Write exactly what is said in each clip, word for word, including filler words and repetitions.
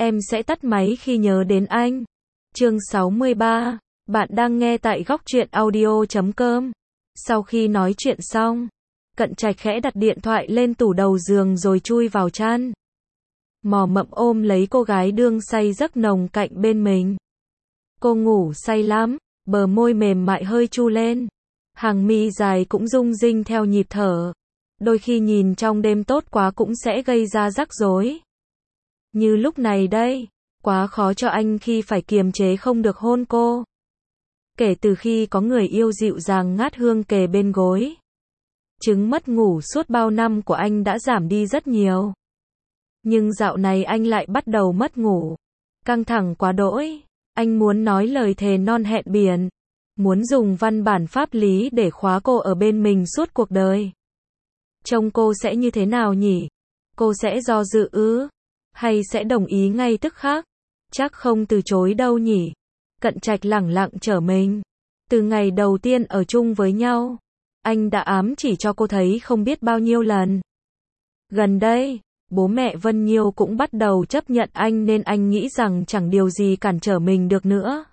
Em sẽ tắt máy khi nhớ đến anh. Chương sáu mươi ba. Bạn đang nghe tại góc truyện audio chấm com. Sau khi nói chuyện xong, Cận Trạch khẽ đặt điện thoại lên tủ đầu giường rồi chui vào chăn. Mò mẫm ôm lấy cô gái đương say giấc nồng cạnh bên mình. Cô ngủ say lắm, bờ môi mềm mại hơi chu lên. Hàng mi dài cũng rung rinh theo nhịp thở. Đôi khi nhìn trong đêm tốt quá cũng sẽ gây ra rắc rối. Như lúc này đây, quá khó cho anh khi phải kiềm chế không được hôn cô. Kể từ khi có người yêu dịu dàng ngát hương kề bên gối, chứng mất ngủ suốt bao năm của anh đã giảm đi rất nhiều. Nhưng dạo này anh lại bắt đầu mất ngủ. Căng thẳng quá đỗi, anh muốn nói lời thề non hẹn biển. Muốn dùng văn bản pháp lý để khóa cô ở bên mình suốt cuộc đời. Trông cô sẽ như thế nào nhỉ? Cô sẽ do dự ư? Hay sẽ đồng ý ngay tức khắc? Chắc không từ chối đâu nhỉ? Cận Trạch lẳng lặng trở mình. Từ ngày đầu tiên ở chung với nhau, anh đã ám chỉ cho cô thấy không biết bao nhiêu lần. Gần đây, bố mẹ Vân Nhiêu cũng bắt đầu chấp nhận anh nên anh nghĩ rằng chẳng điều gì cản trở mình được nữa.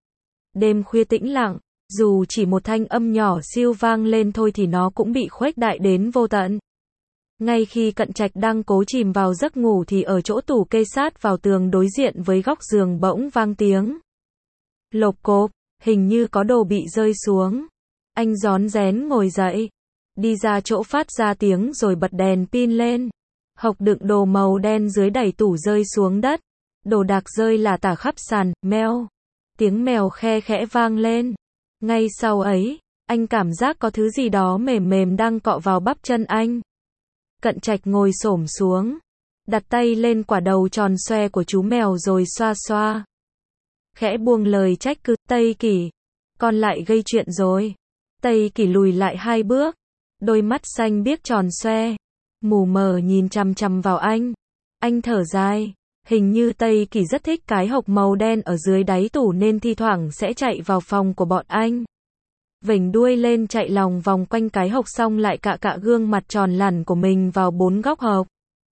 Đêm khuya tĩnh lặng, dù chỉ một thanh âm nhỏ xiu vang lên thôi thì nó cũng bị khuếch đại đến vô tận. Ngay khi Cận Trạch đang cố chìm vào giấc ngủ thì ở chỗ tủ kê sát vào tường đối diện với góc giường bỗng vang tiếng lộp cộp, hình như có đồ bị rơi xuống. Anh rón rén ngồi dậy, đi ra chỗ phát ra tiếng rồi bật đèn pin lên. Hộc đựng đồ màu đen dưới đẩy tủ rơi xuống đất. Đồ đạc rơi lả tả khắp sàn, meo. Tiếng mèo khe khẽ vang lên. Ngay sau ấy, anh cảm giác có thứ gì đó mềm mềm đang cọ vào bắp chân anh. Cận Trạch ngồi xổm xuống, đặt tay lên quả đầu tròn xoe của chú mèo rồi xoa xoa. Khẽ buông lời trách cứ, Tây Kỷ, con lại gây chuyện rồi. Tây Kỷ lùi lại hai bước, đôi mắt xanh biếc tròn xoe, mù mờ nhìn chằm chằm vào anh. Anh thở dài, hình như Tây Kỷ rất thích cái hộc màu đen ở dưới đáy tủ nên thi thoảng sẽ chạy vào phòng của bọn anh. Vểnh đuôi lên chạy lòng vòng quanh cái hộc xong lại cạ cạ gương mặt tròn lẳn của mình vào bốn góc hộc.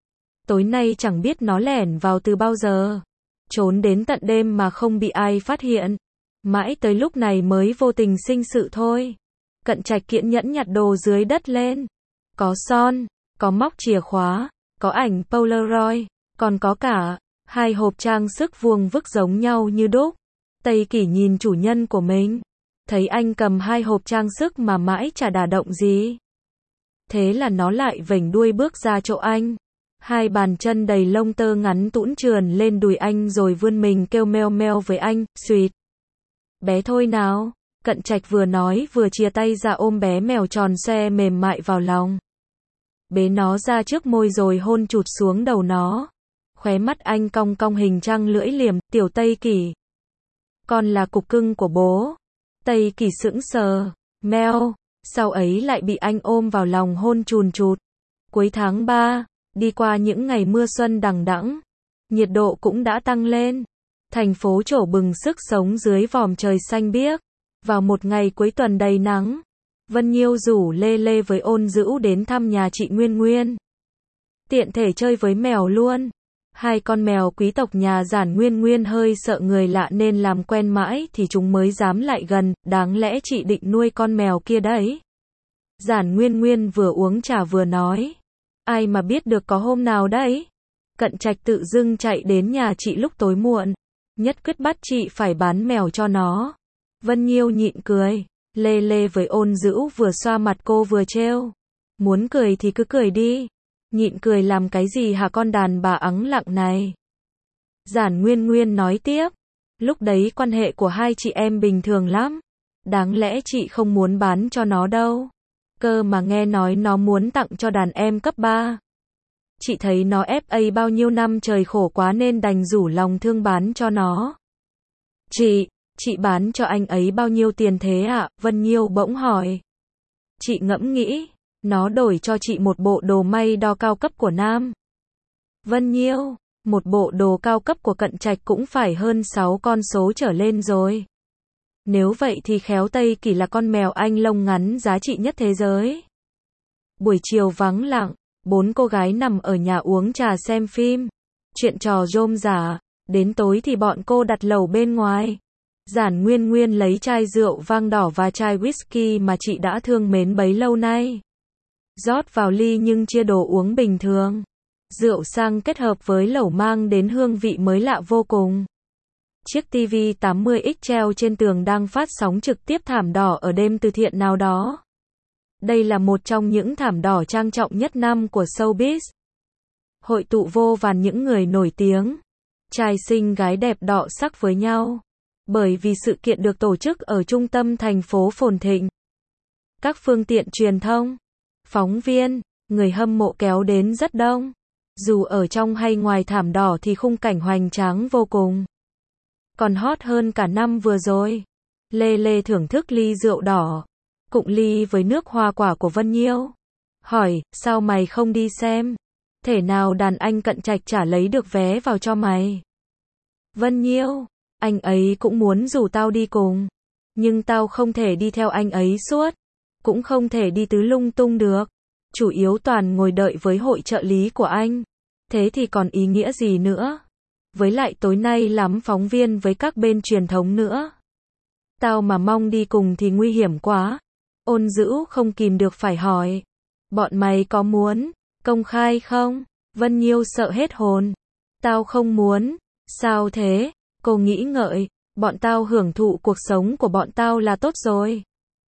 Tối nay chẳng biết nó lẻn vào từ bao giờ. Trốn đến tận đêm mà không bị ai phát hiện. Mãi tới lúc này mới vô tình sinh sự thôi. Cận Trạch kiên nhẫn nhặt đồ dưới đất lên. Có son, có móc chìa khóa, có ảnh Polaroid, còn có cả hai hộp trang sức vuông vức giống nhau như đúc. Tây Kỷ nhìn chủ nhân của mình, thấy anh cầm hai hộp trang sức mà mãi chả đả động gì. Thế là nó lại vểnh đuôi bước ra chỗ anh. Hai bàn chân đầy lông tơ ngắn tũn trườn lên đùi anh rồi vươn mình kêu meo meo với anh, suýt. Bé thôi nào. Cận Trạch vừa nói vừa chia tay ra ôm bé mèo tròn xoe mềm mại vào lòng. Bế nó ra trước môi rồi hôn chụt xuống đầu nó. Khóe mắt anh cong cong hình trăng lưỡi liềm, tiểu Tây Kỷ. Con là cục cưng của bố. Tây Kỷ sững sờ, meo, sau ấy lại bị anh ôm vào lòng hôn chùn chụt. Cuối tháng ba, đi qua những ngày mưa xuân đằng đẵng, nhiệt độ cũng đã tăng lên. Thành phố trổ bừng sức sống dưới vòm trời xanh biếc. Vào một ngày cuối tuần đầy nắng, Vân Nhiêu rủ Lê Lê với Ôn Dữ đến thăm nhà chị Nguyên Nguyên. Tiện thể chơi với mèo luôn. Hai con mèo quý tộc nhà Giản Nguyên Nguyên hơi sợ người lạ nên làm quen mãi thì chúng mới dám lại gần, đáng lẽ chị định nuôi con mèo kia đấy. Giản Nguyên Nguyên vừa uống trà vừa nói. Ai mà biết được có hôm nào đấy. Cận Trạch tự dưng chạy đến nhà chị lúc tối muộn. Nhất quyết bắt chị phải bán mèo cho nó. Vân Nhiêu nhịn cười. Lê Lê với Ôn Dữ vừa xoa mặt cô vừa trêu. Muốn cười thì cứ cười đi. Nhịn cười làm cái gì hả con đàn bà ắng lặng này. Giản Nguyên Nguyên nói tiếp. Lúc đấy quan hệ của hai chị em bình thường lắm. Đáng lẽ chị không muốn bán cho nó đâu. Cơ mà nghe nói nó muốn tặng cho đàn em cấp ba. Chị thấy nó ép a bao nhiêu năm trời khổ quá nên đành rủ lòng thương bán cho nó. Chị, chị bán cho anh ấy bao nhiêu tiền thế ạ? Vân Nhiêu bỗng hỏi. Chị ngẫm nghĩ, nó đổi cho chị một bộ đồ may đo cao cấp của nam. Vân Nhiêu, một bộ đồ cao cấp của Cận Trạch cũng phải hơn sáu con số trở lên rồi. Nếu vậy thì khéo Tây Kỷ là con mèo anh lông ngắn giá trị nhất thế giới. Buổi chiều vắng lặng, bốn cô gái nằm ở nhà uống trà xem phim. Chuyện trò rôm rả, Đến tối thì bọn cô đặt lẩu bên ngoài. Giản Nguyên Nguyên lấy chai rượu vang đỏ và chai whisky mà chị đã thương mến bấy lâu nay. Rót vào ly nhưng chia đồ uống bình thường. Rượu sang kết hợp với lẩu mang đến hương vị mới lạ vô cùng. Chiếc ti vi tám mươi inch treo trên tường đang phát sóng trực tiếp thảm đỏ ở đêm từ thiện nào đó. Đây là một trong những thảm đỏ trang trọng nhất năm của showbiz. Hội tụ vô vàn những người nổi tiếng, trai xinh gái đẹp đọ sắc với nhau. Bởi vì sự kiện được tổ chức ở trung tâm thành phố phồn thịnh. Các phương tiện truyền thông, phóng viên, người hâm mộ kéo đến rất đông. Dù ở trong hay ngoài thảm đỏ thì khung cảnh hoành tráng vô cùng. Còn hot hơn cả năm vừa rồi. Lê Lê thưởng thức ly rượu đỏ, cụng ly với nước hoa quả của Vân Nhiêu. Hỏi, sao mày không đi xem? Thể nào đàn anh Cận Trạch chả lấy được vé vào cho mày? Vân Nhiêu, anh ấy cũng muốn rủ tao đi cùng. Nhưng tao không thể đi theo anh ấy suốt. Cũng không thể đi tứ lung tung được. Chủ yếu toàn ngồi đợi với hội trợ lý của anh. Thế thì còn ý nghĩa gì nữa? Với lại tối nay lắm phóng viên với các bên truyền thống nữa. Tao mà mong đi cùng thì nguy hiểm quá. Ôn Dữ không kìm được phải hỏi. Bọn mày có muốn công khai không? Vân Nhiêu sợ hết hồn. Tao không muốn. Sao thế? Cô nghĩ ngợi. Bọn tao hưởng thụ cuộc sống của bọn tao là tốt rồi.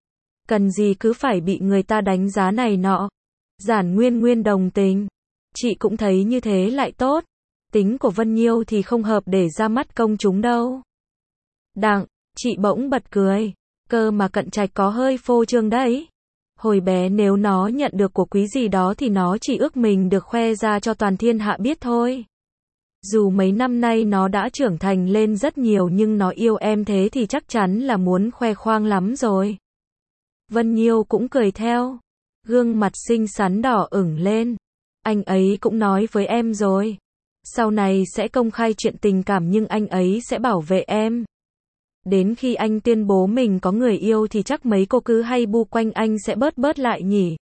Cần gì cứ phải bị người ta đánh giá này nọ. Giản Nguyên Nguyên đồng tình. Chị cũng thấy như thế lại tốt. Tính của Vân Nhiêu thì không hợp để ra mắt công chúng đâu. Đặng, chị bỗng bật cười. Cơ mà Cận Trạch có hơi phô trương đấy. Hồi bé nếu nó nhận được của quý gì đó thì nó chỉ ước mình được khoe ra cho toàn thiên hạ biết thôi. Dù mấy năm nay nó đã trưởng thành lên rất nhiều nhưng nó yêu em thế thì chắc chắn là muốn khoe khoang lắm rồi. Vân Nhiêu cũng cười theo. Gương mặt xinh xắn đỏ ửng lên. Anh ấy cũng nói với em rồi. Sau này sẽ công khai chuyện tình cảm nhưng anh ấy sẽ bảo vệ em. Đến khi anh tuyên bố mình có người yêu thì chắc mấy cô cứ hay bu quanh anh sẽ bớt bớt lại nhỉ.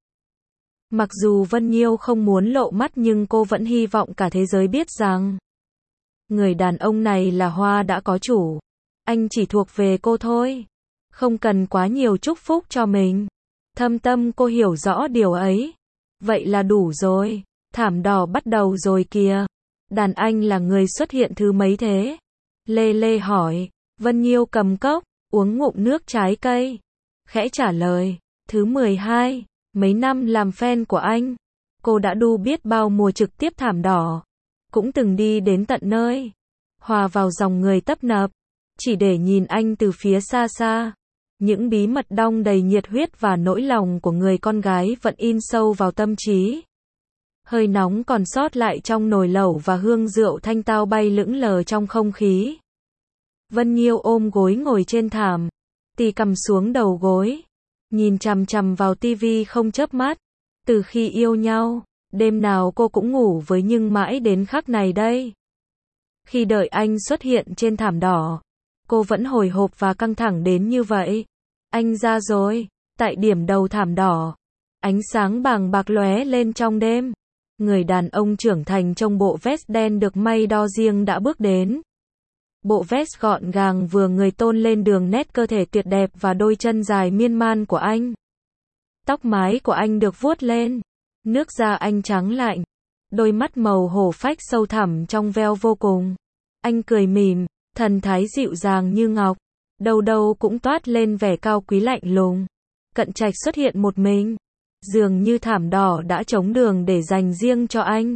Mặc dù Vân Nhiêu không muốn lộ mắt nhưng cô vẫn hy vọng cả thế giới biết rằng người đàn ông này là hoa đã có chủ. Anh chỉ thuộc về cô thôi. Không cần quá nhiều chúc phúc cho mình. Thâm tâm cô hiểu rõ điều ấy. Vậy là đủ rồi. Thảm đỏ bắt đầu rồi kìa. Đàn anh là người xuất hiện thứ mấy thế? Lê Lê hỏi. Vân Nhiêu cầm cốc, uống ngụm nước trái cây. Khẽ trả lời. Thứ mười hai. Mấy năm làm fan của anh. Cô đã đu biết bao mùa trực tiếp thảm đỏ. Cũng từng đi đến tận nơi. Hòa vào dòng người tấp nập. Chỉ để nhìn anh từ phía xa xa. Những bí mật đong đầy nhiệt huyết và nỗi lòng của người con gái vẫn in sâu vào tâm trí. Hơi nóng còn sót lại trong nồi lẩu và hương rượu thanh tao bay lững lờ trong không khí. Vân Nhiêu ôm gối ngồi trên thảm. Tì cầm xuống đầu gối. Nhìn chằm chằm vào tivi không chớp mắt. Từ khi yêu nhau, đêm nào cô cũng ngủ với nhưng mãi đến khắc này đây. Khi đợi anh xuất hiện trên thảm đỏ, cô vẫn hồi hộp và căng thẳng đến như vậy. Anh ra rồi, tại điểm đầu thảm đỏ. Ánh sáng bàng bạc lóe lên trong đêm. Người đàn ông trưởng thành trong bộ vest đen được may đo riêng đã bước đến. Bộ vest gọn gàng vừa người tôn lên đường nét cơ thể tuyệt đẹp và đôi chân dài miên man của anh. Tóc mái của anh được vuốt lên. Nước da anh trắng lạnh. Đôi mắt màu hổ phách sâu thẳm trong veo vô cùng. Anh cười mỉm, thần thái dịu dàng như ngọc. Đâu đâu cũng toát lên vẻ cao quý lạnh lùng. Cận Trạch xuất hiện một mình. Dường như thảm đỏ đã trống đường để dành riêng cho anh.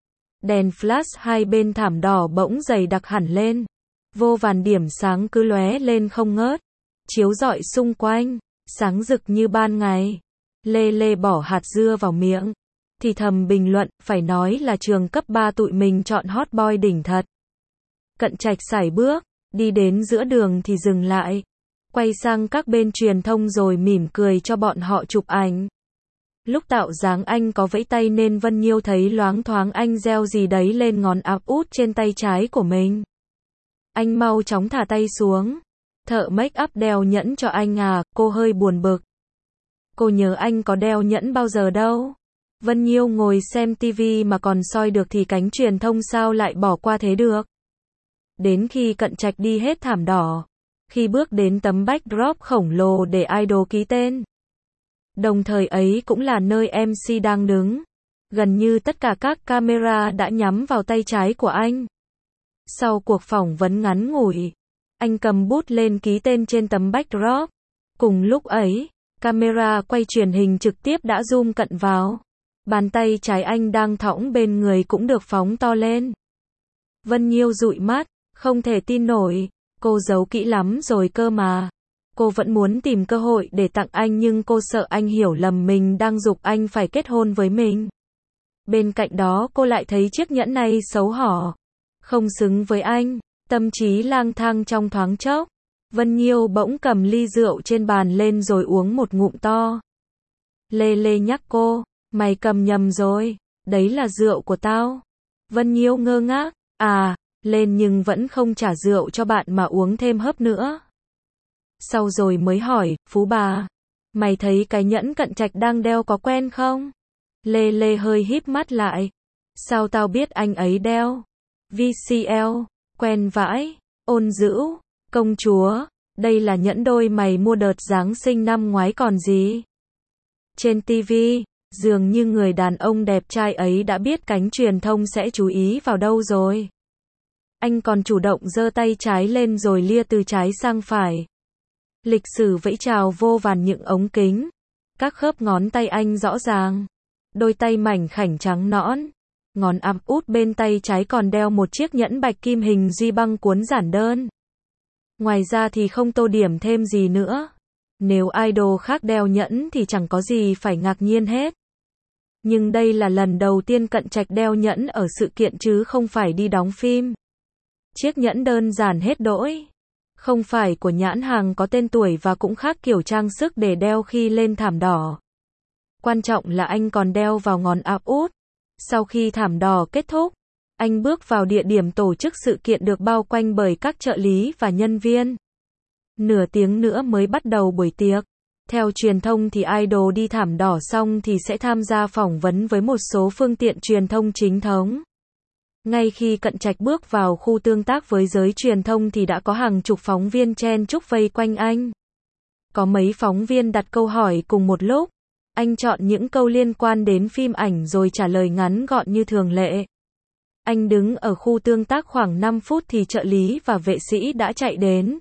Đèn flash hai bên thảm đỏ bỗng dày đặc hẳn lên. Vô vàn điểm sáng cứ lóe lên không ngớt. Chiếu rọi xung quanh. Sáng rực như ban ngày. Lê Lê bỏ hạt dưa vào miệng. Thì thầm bình luận, phải nói là trường cấp ba tụi mình chọn hot boy đỉnh thật. Cận Trạch sải bước. Đi đến giữa đường thì dừng lại. Quay sang các bên truyền thông rồi mỉm cười cho bọn họ chụp ảnh. Lúc tạo dáng anh có vẫy tay nên Vân Nhiêu thấy loáng thoáng anh gieo gì đấy lên ngón áp út trên tay trái của mình. Anh mau chóng thả tay xuống. Thợ make up đeo nhẫn cho anh à, cô hơi buồn bực. Cô nhớ anh có đeo nhẫn bao giờ đâu. Vân Nhiêu ngồi xem tivi mà còn soi được thì cánh truyền thông sao lại bỏ qua thế được. Đến khi Cận Trạch đi hết thảm đỏ, khi bước đến tấm backdrop khổng lồ để idol ký tên. Đồng thời ấy cũng là nơi em xê đang đứng. Gần như tất cả các camera đã nhắm vào tay trái của anh. Sau cuộc phỏng vấn ngắn ngủi, anh cầm bút lên ký tên trên tấm backdrop. Cùng lúc ấy, camera quay truyền hình trực tiếp đã zoom cận vào. Bàn tay trái anh đang thõng bên người cũng được phóng to lên. Vân Nhiêu dụi mắt, không thể tin nổi, cô giấu kỹ lắm rồi cơ mà. Cô vẫn muốn tìm cơ hội để tặng anh nhưng cô sợ anh hiểu lầm mình đang giục anh phải kết hôn với mình. Bên cạnh đó cô lại thấy chiếc nhẫn này xấu hổ, không xứng với anh, tâm trí lang thang trong thoáng chốc. Vân Nhiêu bỗng cầm ly rượu trên bàn lên rồi uống một ngụm to. Lê Lê nhắc cô, mày cầm nhầm rồi, đấy là rượu của tao. Vân Nhiêu ngơ ngác, à, lên nhưng vẫn không trả rượu cho bạn mà uống thêm hớp nữa. Sau rồi mới hỏi, Phú bà, mày thấy cái nhẫn Cận Trạch đang đeo có quen không? Lê Lê hơi híp mắt lại. Sao tao biết anh ấy đeo? vê xê lờ, quen vãi, ôn dữ, công chúa, đây là nhẫn đôi mày mua đợt Giáng sinh năm ngoái còn gì? Trên ti vi, dường như người đàn ông đẹp trai ấy đã biết cánh truyền thông sẽ chú ý vào đâu rồi. Anh còn chủ động giơ tay trái lên rồi lia từ trái sang phải. Lịch sử vẫy chào vô vàn những ống kính. Các khớp ngón tay anh rõ ràng. Đôi tay mảnh khảnh trắng nõn. Ngón áp út bên tay trái còn đeo một chiếc nhẫn bạch kim hình duy băng cuốn giản đơn. Ngoài ra thì không tô điểm thêm gì nữa. Nếu idol khác đeo nhẫn thì chẳng có gì phải ngạc nhiên hết. Nhưng đây là lần đầu tiên Cận Trạch đeo nhẫn ở sự kiện chứ không phải đi đóng phim. Chiếc nhẫn đơn giản hết đỗi. Không phải của nhãn hàng có tên tuổi và cũng khác kiểu trang sức để đeo khi lên thảm đỏ. Quan trọng là anh còn đeo vào ngón áp út. Sau khi thảm đỏ kết thúc, anh bước vào địa điểm tổ chức sự kiện được bao quanh bởi các trợ lý và nhân viên. Nửa tiếng nữa mới bắt đầu buổi tiệc. Theo truyền thông thì idol đi thảm đỏ xong thì sẽ tham gia phỏng vấn với một số phương tiện truyền thông chính thống. Ngay khi Cận Trạch bước vào khu tương tác với giới truyền thông thì đã có hàng chục phóng viên chen chúc vây quanh anh. Có mấy phóng viên đặt câu hỏi cùng một lúc. Anh chọn những câu liên quan đến phim ảnh rồi trả lời ngắn gọn như thường lệ. Anh đứng ở khu tương tác khoảng năm phút thì trợ lý và vệ sĩ đã chạy đến.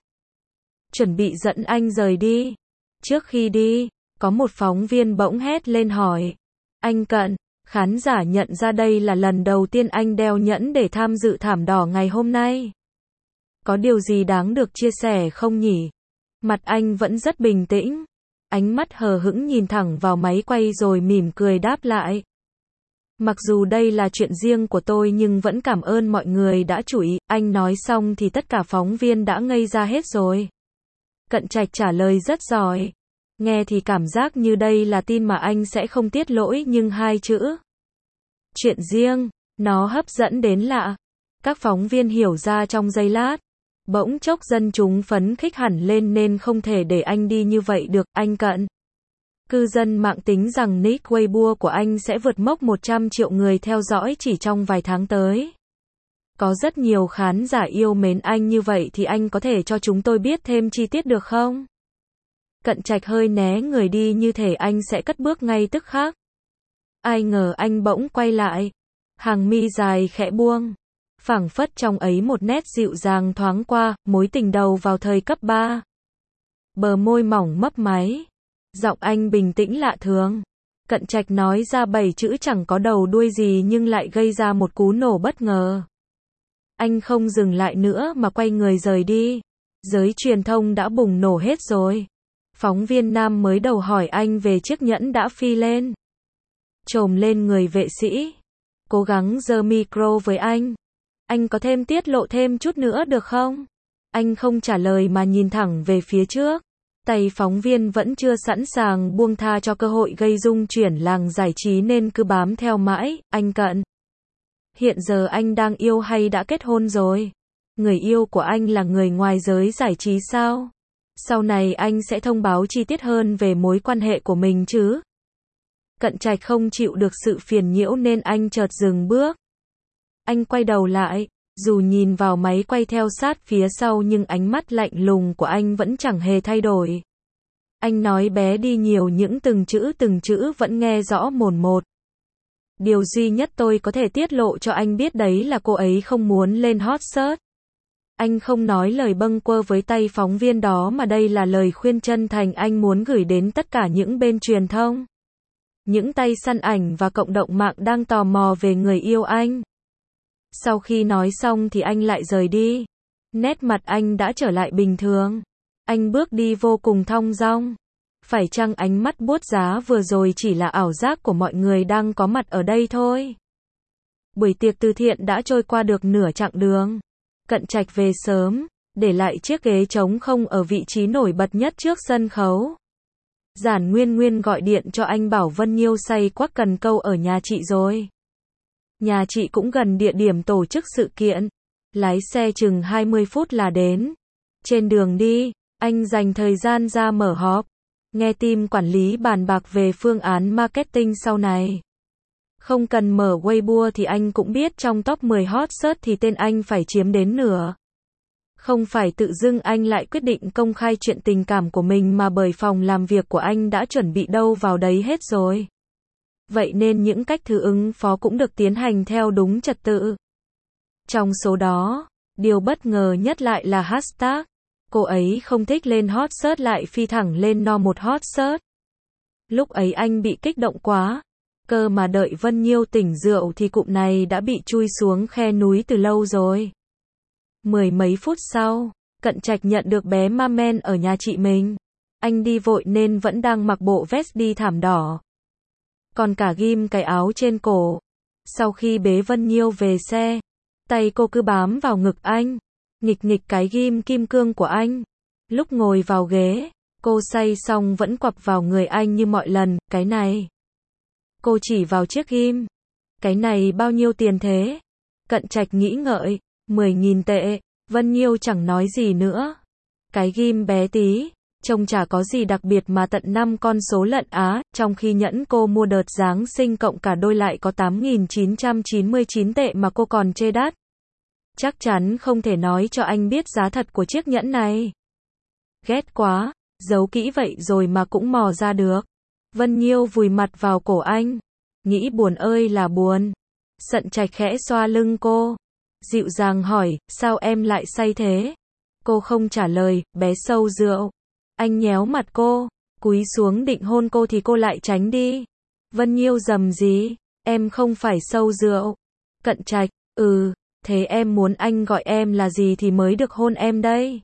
Chuẩn bị dẫn anh rời đi. Trước khi đi, có một phóng viên bỗng hét lên hỏi. Anh Cận, khán giả nhận ra đây là lần đầu tiên anh đeo nhẫn để tham dự thảm đỏ ngày hôm nay. Có điều gì đáng được chia sẻ không nhỉ? Mặt anh vẫn rất bình tĩnh. Ánh mắt hờ hững nhìn thẳng vào máy quay rồi mỉm cười đáp lại. Mặc dù đây là chuyện riêng của tôi nhưng vẫn cảm ơn mọi người đã chú ý. Anh nói xong thì tất cả phóng viên đã ngây ra hết rồi. Cận Trạch trả lời rất giỏi. Nghe thì cảm giác như đây là tin mà anh sẽ không tiết lỗi nhưng hai chữ. Chuyện riêng, nó hấp dẫn đến lạ. Các phóng viên hiểu ra trong giây lát. Bỗng chốc dân chúng phấn khích hẳn lên nên không thể để anh đi như vậy được, anh Cận. Cư dân mạng tính rằng nick Weibo của anh sẽ vượt mốc một trăm triệu người theo dõi chỉ trong vài tháng tới. Có rất nhiều khán giả yêu mến anh như vậy thì anh có thể cho chúng tôi biết thêm chi tiết được không? Cận Trạch hơi né người đi như thể anh sẽ cất bước ngay tức khắc. Ai ngờ anh bỗng quay lại. Hàng mi dài khẽ buông. Phảng phất trong ấy một nét dịu dàng thoáng qua, mối tình đầu vào thời cấp ba. Bờ môi mỏng mấp máy. Giọng anh bình tĩnh lạ thường. Cận Trạch nói ra bảy chữ chẳng có đầu đuôi gì nhưng lại gây ra một cú nổ bất ngờ. Anh không dừng lại nữa mà quay người rời đi. Giới truyền thông đã bùng nổ hết rồi. Phóng viên nam mới đầu hỏi anh về chiếc nhẫn đã phi lên. Chồm lên người vệ sĩ. Cố gắng giơ micro với anh. Anh có thêm tiết lộ thêm chút nữa được không? Anh không trả lời mà nhìn thẳng về phía trước. Tay phóng viên vẫn chưa sẵn sàng buông tha cho cơ hội gây rung chuyển làng giải trí nên cứ bám theo mãi. Anh Cận. Hiện giờ anh đang yêu hay đã kết hôn rồi? Người yêu của anh là người ngoài giới giải trí sao? Sau này anh sẽ thông báo chi tiết hơn về mối quan hệ của mình chứ? Cận Trạch không chịu được sự phiền nhiễu nên anh chợt dừng bước. Anh quay đầu lại, Dù nhìn vào máy quay theo sát phía sau nhưng ánh mắt lạnh lùng của anh vẫn chẳng hề thay đổi. Anh nói bé đi nhiều những từng chữ từng chữ vẫn nghe rõ mồn một. Điều duy nhất tôi có thể tiết lộ cho anh biết đấy là cô ấy không muốn lên hot search. Anh không nói lời bâng quơ với tay phóng viên đó mà đây là lời khuyên chân thành anh muốn gửi đến tất cả những bên truyền thông. Những tay săn ảnh và cộng đồng mạng đang tò mò về người yêu anh. Sau khi nói xong thì anh lại rời đi. Nét mặt anh đã trở lại bình thường. Anh bước đi vô cùng thong dong. Phải chăng ánh mắt buốt giá vừa rồi chỉ là ảo giác của mọi người đang có mặt ở đây thôi? Buổi tiệc từ thiện đã trôi qua được nửa chặng đường. Cận Trạch về sớm, để lại chiếc ghế trống không ở vị trí nổi bật nhất trước sân khấu. Giản Nguyên Nguyên gọi điện cho anh bảo Vân Nhiêu say quắc cần câu ở nhà chị rồi. Nhà chị cũng gần địa điểm tổ chức sự kiện. Lái xe chừng hai mươi phút là đến. Trên đường đi, anh dành thời gian ra mở họp. Nghe team quản lý bàn bạc về phương án marketing sau này. Không cần mở Weibo thì anh cũng biết trong top mười hot search thì tên anh phải chiếm đến nửa. Không phải tự dưng anh lại quyết định công khai chuyện tình cảm của mình mà bởi phòng làm việc của anh đã chuẩn bị đâu vào đấy hết rồi. Vậy nên những cách thứ ứng phó cũng được tiến hành theo đúng trật tự. Trong số đó, điều bất ngờ nhất lại là hashtag. Cô ấy không thích lên hot search lại phi thẳng lên no một hot search. Lúc ấy anh bị kích động quá. Cơ mà đợi Vân Nhiêu tỉnh rượu thì cụm này đã bị chui xuống khe núi từ lâu rồi. Mười mấy phút sau, Cận Trạch nhận được bé Mamen ở nhà chị mình. Anh đi vội nên vẫn đang mặc bộ vest đi thảm đỏ. Còn cả ghim cái áo trên cổ. Sau khi bế Vân Nhiêu về xe, tay cô cứ bám vào ngực anh, nghịch nghịch cái ghim kim cương của anh. Lúc ngồi vào ghế, cô say xong vẫn quặp vào người anh như mọi lần, cái này. Cô chỉ vào chiếc ghim. Cái này bao nhiêu tiền thế? Cận Trạch nghĩ ngợi, mười nghìn tệ, Vân Nhiêu chẳng nói gì nữa. Cái ghim bé tí, trông chả có gì đặc biệt mà tận năm con số lận á, trong khi nhẫn cô mua đợt Giáng sinh cộng cả đôi lại có tám nghìn chín trăm chín mươi chín tệ mà cô còn chê đắt. Chắc chắn không thể nói cho anh biết giá thật của chiếc nhẫn này. Ghét quá, giấu kỹ vậy rồi mà cũng mò ra được. Vân Nhiêu vùi mặt vào cổ anh. Nghĩ buồn ơi là buồn. Cận Trạch khẽ xoa lưng cô. Dịu dàng hỏi, sao em lại say thế? Cô không trả lời, bé sâu rượu. Anh nhéo mặt cô, cúi xuống định hôn cô thì cô lại tránh đi. Vân Nhiêu rầm gì? Em không phải sâu rượu. Cận Trạch, ừ, thế em muốn anh gọi em là gì thì mới được hôn em đây?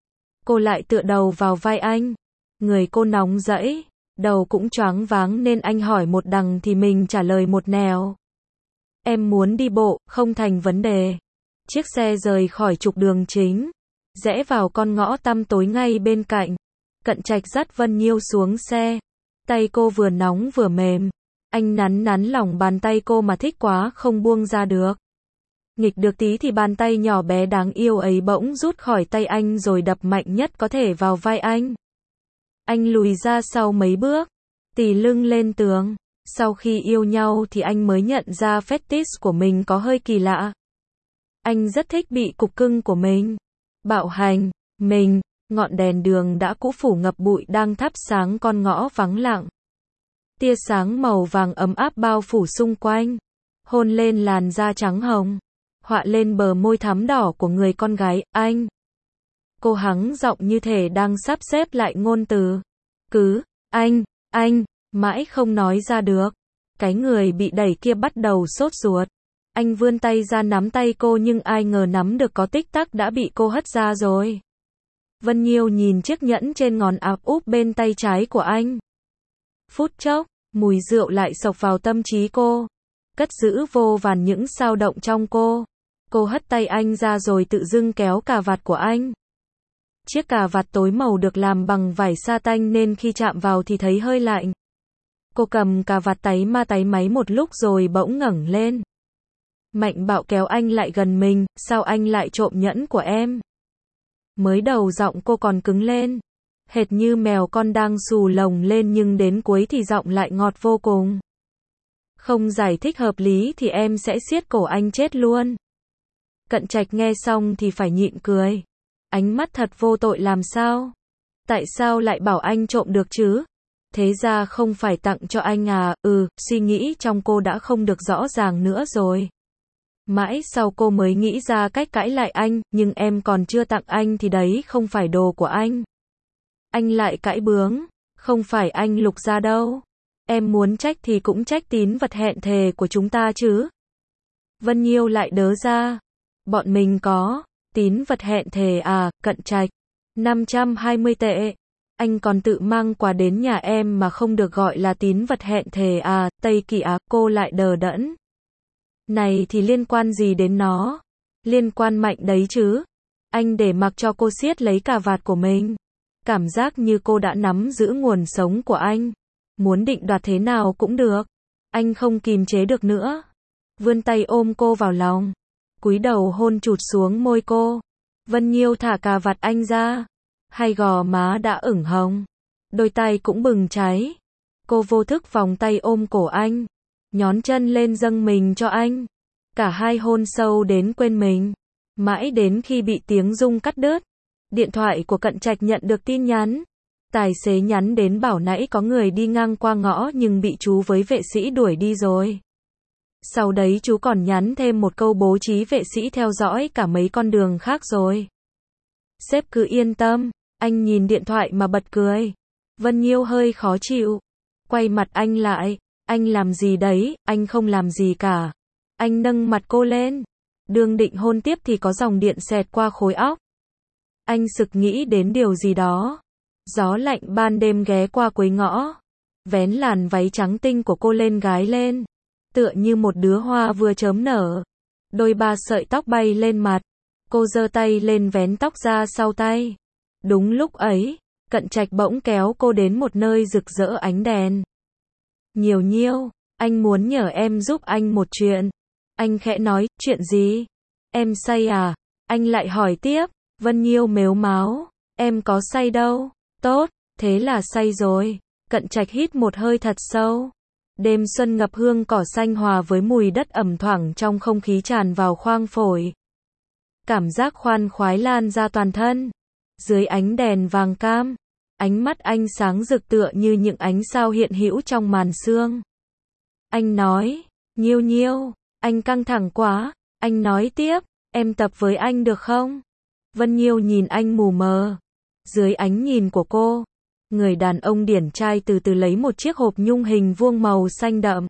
Cô lại tựa đầu vào vai anh. Người cô nóng rẫy. Đầu cũng choáng váng nên anh hỏi một đằng thì mình trả lời một nẻo. Em muốn đi bộ, không thành vấn đề. Chiếc xe rời khỏi trục đường chính, rẽ vào con ngõ tăm tối ngay bên cạnh. Cận Trạch dắt Vân Nhiêu xuống xe. Tay cô vừa nóng vừa mềm. Anh nắn nắn lòng bàn tay cô mà thích quá không buông ra được. Nghịch được tí thì bàn tay nhỏ bé đáng yêu ấy bỗng rút khỏi tay anh rồi đập mạnh nhất có thể vào vai anh. Anh lùi ra sau mấy bước, tì lưng lên tường. Sau khi yêu nhau thì anh mới nhận ra fetish của mình có hơi kỳ lạ. Anh rất thích bị cục cưng của mình bạo hành mình. Ngọn đèn đường đã cũ phủ ngập bụi đang thắp sáng con ngõ vắng lặng. Tia sáng màu vàng ấm áp bao phủ xung quanh, hôn lên làn da trắng hồng, họa lên bờ môi thắm đỏ của người con gái. Anh. Cô hắng giọng như thể đang sắp xếp lại ngôn từ. Cứ, anh, anh, mãi không nói ra được. Cái người bị đẩy kia bắt đầu sốt ruột. Anh vươn tay ra nắm tay cô nhưng ai ngờ nắm được có tích tắc đã bị cô hất ra rồi. Vân Nhiêu nhìn chiếc nhẫn trên ngón áp úp bên tay trái của anh. Phút chốc, mùi rượu lại xộc vào tâm trí cô. Cất giữ vô vàn những sao động trong cô. Cô hất tay anh ra rồi tự dưng kéo cà vạt của anh. Chiếc cà vạt tối màu được làm bằng vải sa tanh nên khi chạm vào thì thấy hơi lạnh. Cô cầm cà vạt táy ma táy máy một lúc rồi bỗng ngẩng lên. Mạnh bạo kéo anh lại gần mình, sao anh lại trộm nhẫn của em? Mới đầu giọng cô còn cứng lên, hệt như mèo con đang xù lồng lên nhưng đến cuối thì giọng lại ngọt vô cùng. Không giải thích hợp lý thì em sẽ siết cổ anh chết luôn. Cận Trạch nghe xong thì phải nhịn cười. Ánh mắt thật vô tội làm sao? Tại sao lại bảo anh trộm được chứ? Thế ra không phải tặng cho anh à? Ừ, suy nghĩ trong cô đã không được rõ ràng nữa rồi. Mãi sau cô mới nghĩ ra cách cãi lại anh, nhưng em còn chưa tặng anh thì đấy không phải đồ của anh. Anh lại cãi bướng, không phải anh Lục Gia đâu. Em muốn trách thì cũng trách tín vật hẹn thề của chúng ta chứ. Vân Nhiêu lại đớ ra. Bọn mình có tín vật hẹn thề à? Cận Trạch, năm trăm hai mươi tệ. Anh còn tự mang quà đến nhà em mà không được gọi là tín vật hẹn thề à? Tây Kỳ Á, cô lại đờ đẫn. Này thì liên quan gì đến nó? Liên quan mạnh đấy chứ. Anh để mặc cho cô siết lấy cà vạt của mình. Cảm giác như cô đã nắm giữ nguồn sống của anh. Muốn định đoạt thế nào cũng được. Anh không kìm chế được nữa. Vươn tay ôm cô vào lòng. Cúi đầu hôn chụt xuống môi cô. Vân Nhiêu thả cà vạt anh ra. Hai gò má đã ửng hồng. Đôi tay cũng bừng cháy. Cô vô thức vòng tay ôm cổ anh. Nhón chân lên dâng mình cho anh. Cả hai hôn sâu đến quên mình. Mãi đến khi bị tiếng rung cắt đứt. Điện thoại của Cận Trạch nhận được tin nhắn. Tài xế nhắn đến bảo nãy có người đi ngang qua ngõ nhưng bị chú với vệ sĩ đuổi đi rồi. Sau đấy chú còn nhắn thêm một câu bố trí vệ sĩ theo dõi cả mấy con đường khác rồi. Sếp cứ yên tâm. Anh nhìn điện thoại mà bật cười. Vân Nhiêu hơi khó chịu. Quay mặt anh lại. Anh làm gì đấy? Anh không làm gì cả. Anh nâng mặt cô lên. Đương định hôn tiếp thì có dòng điện xẹt qua khối óc. Anh sực nghĩ đến điều gì đó. Gió lạnh ban đêm ghé qua cuối ngõ. Vén làn váy trắng tinh của cô lên gái lên. Tựa như một đứa hoa vừa chớm nở. Đôi ba sợi tóc bay lên mặt. Cô giơ tay lên vén tóc ra sau tay. Đúng lúc ấy, Cận Trạch bỗng kéo cô đến một nơi rực rỡ ánh đèn. Nhiều Nhiêu, anh muốn nhờ em giúp anh một chuyện. Anh khẽ nói, chuyện gì? Em say à? Anh lại hỏi tiếp. Vân Nhiêu mếu máo, em có say đâu. Tốt, thế là say rồi. Cận Trạch hít một hơi thật sâu. Đêm xuân ngập hương cỏ xanh hòa với mùi đất ẩm thoảng trong không khí tràn vào khoang phổi. Cảm giác khoan khoái lan ra toàn thân. Dưới ánh đèn vàng cam, ánh mắt anh sáng rực tựa như những ánh sao hiện hữu trong màn sương. Anh nói, Nhiêu Nhiêu, anh căng thẳng quá. Anh nói tiếp, em tập với anh được không? Vân Nhiêu nhìn anh mù mờ. Dưới ánh nhìn của cô, người đàn ông điển trai từ từ lấy một chiếc hộp nhung hình vuông màu xanh đậm.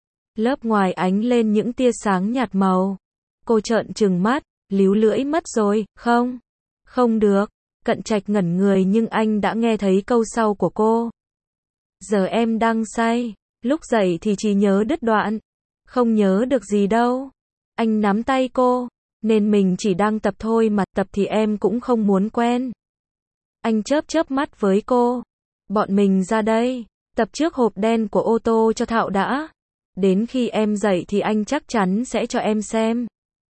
Lớp ngoài ánh lên những tia sáng nhạt màu. Cô trợn trừng mắt, líu lưỡi mất rồi, không? Không được. Cận Trạch ngẩn người nhưng anh đã nghe thấy câu sau của cô. Giờ em đang say, lúc dậy thì chỉ nhớ đứt đoạn. Không nhớ được gì đâu. Anh nắm tay cô, nên mình chỉ đang tập thôi mà, tập thì em cũng không muốn quen. Anh chớp chớp mắt với cô. Bọn mình ra đây, tập trước hộp đen của ô tô cho thạo đã. Đến khi em dậy thì anh chắc chắn sẽ cho em xem.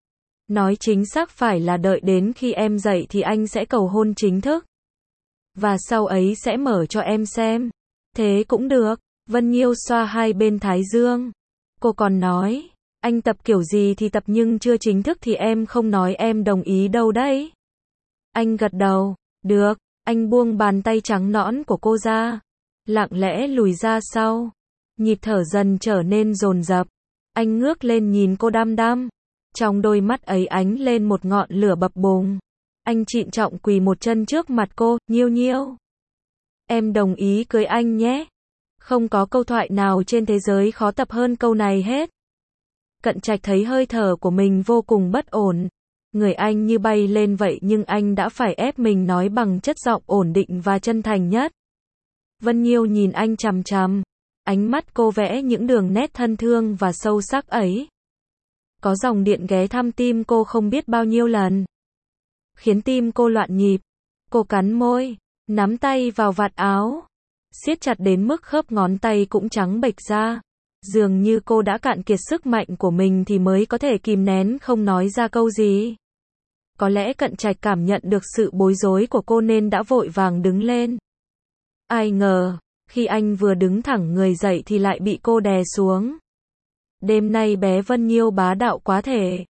Nói chính xác phải là đợi đến khi em dậy thì anh sẽ cầu hôn chính thức. Và sau ấy sẽ mở cho em xem. Thế cũng được. Vân Nhiêu xoa hai bên thái dương. Cô còn nói, anh tập kiểu gì thì tập nhưng chưa chính thức thì em không nói em đồng ý đâu đấy. Anh gật đầu. Được. Anh buông bàn tay trắng nõn của cô ra. Lặng lẽ lùi ra sau. Nhịp thở dần trở nên dồn dập. Anh ngước lên nhìn cô đăm đăm. Trong đôi mắt ấy ánh lên một ngọn lửa bập bùng. Anh trịnh trọng quỳ một chân trước mặt cô, Nhiêu Nhiêu. Em đồng ý cưới anh nhé. Không có câu thoại nào trên thế giới khó tập hơn câu này hết. Cận Trạch thấy hơi thở của mình vô cùng bất ổn. Người anh như bay lên vậy nhưng anh đã phải ép mình nói bằng chất giọng ổn định và chân thành nhất. Vân Nhiêu nhìn anh chằm chằm. Ánh mắt cô vẽ những đường nét thân thương và sâu sắc ấy. Có dòng điện ghé thăm tim cô không biết bao nhiêu lần. Khiến tim cô loạn nhịp. Cô cắn môi, nắm tay vào vạt áo. Siết chặt đến mức khớp ngón tay cũng trắng bệch ra. Dường như cô đã cạn kiệt sức mạnh của mình thì mới có thể kìm nén không nói ra câu gì. Có lẽ Cận Trạch cảm nhận được sự bối rối của cô nên đã vội vàng đứng lên. Ai ngờ, khi anh vừa đứng thẳng người dậy thì lại bị cô đè xuống. Đêm nay bé Vân Nhiêu bá đạo quá thể.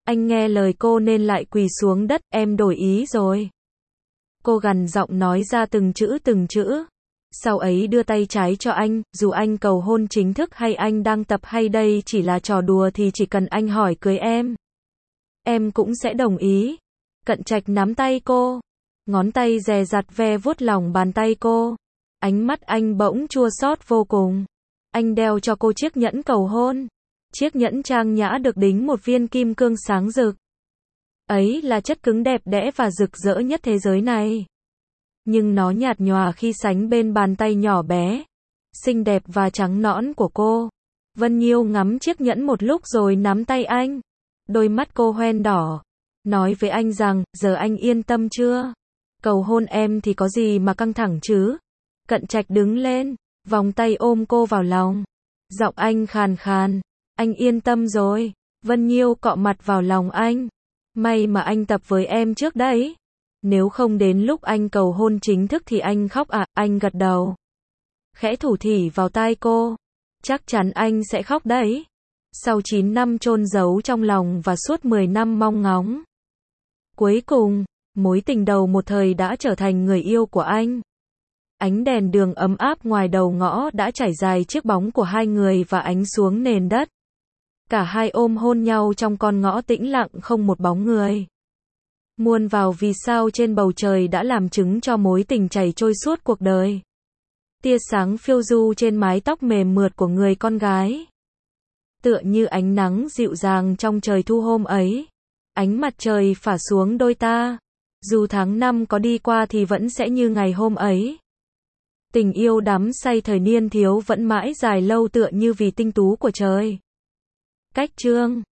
Anh nghe lời cô nên lại quỳ xuống đất, em đổi ý rồi. Cô gằn giọng nói ra từng chữ từng chữ. Sau ấy đưa tay trái cho anh, dù anh cầu hôn chính thức hay anh đang tập hay đây chỉ là trò đùa thì chỉ cần anh hỏi cưới em, em cũng sẽ đồng ý. Cận Trạch nắm tay cô, ngón tay dè dặt ve vuốt lòng bàn tay cô. Ánh mắt anh bỗng chua xót vô cùng. Anh đeo cho cô chiếc nhẫn cầu hôn. Chiếc nhẫn trang nhã được đính một viên kim cương sáng rực. Ấy là chất cứng đẹp đẽ và rực rỡ nhất thế giới này. Nhưng nó nhạt nhòa khi sánh bên bàn tay nhỏ bé, xinh đẹp và trắng nõn của cô. Vân Nhiêu ngắm chiếc nhẫn một lúc rồi nắm tay anh. Đôi mắt cô hoen đỏ. Nói với anh rằng, giờ anh yên tâm chưa? Cầu hôn em thì có gì mà căng thẳng chứ? Cận Trạch đứng lên, vòng tay ôm cô vào lòng. Giọng anh khàn khàn. Anh yên tâm rồi. Vân Nhiêu cọ mặt vào lòng anh. May mà anh tập với em trước đấy. Nếu không đến lúc anh cầu hôn chính thức thì anh khóc à? Anh gật đầu, khẽ thủ thỉ vào tai cô. Chắc chắn anh sẽ khóc đấy. Sau chín năm chôn giấu trong lòng và suốt mười năm mong ngóng, cuối cùng, mối tình đầu một thời đã trở thành người yêu của anh. Ánh đèn đường ấm áp ngoài đầu ngõ đã trải dài chiếc bóng của hai người và ánh xuống nền đất. Cả hai ôm hôn nhau trong con ngõ tĩnh lặng không một bóng người. Muôn vào vì sao trên bầu trời đã làm chứng cho mối tình chảy trôi suốt cuộc đời. Tia sáng phiêu du trên mái tóc mềm mượt của người con gái. Tựa như ánh nắng dịu dàng trong trời thu hôm ấy. Ánh mặt trời phả xuống đôi ta. Dù tháng năm có đi qua thì vẫn sẽ như ngày hôm ấy. Tình yêu đắm say thời niên thiếu vẫn mãi dài lâu tựa như vì tinh tú của trời. Cách chương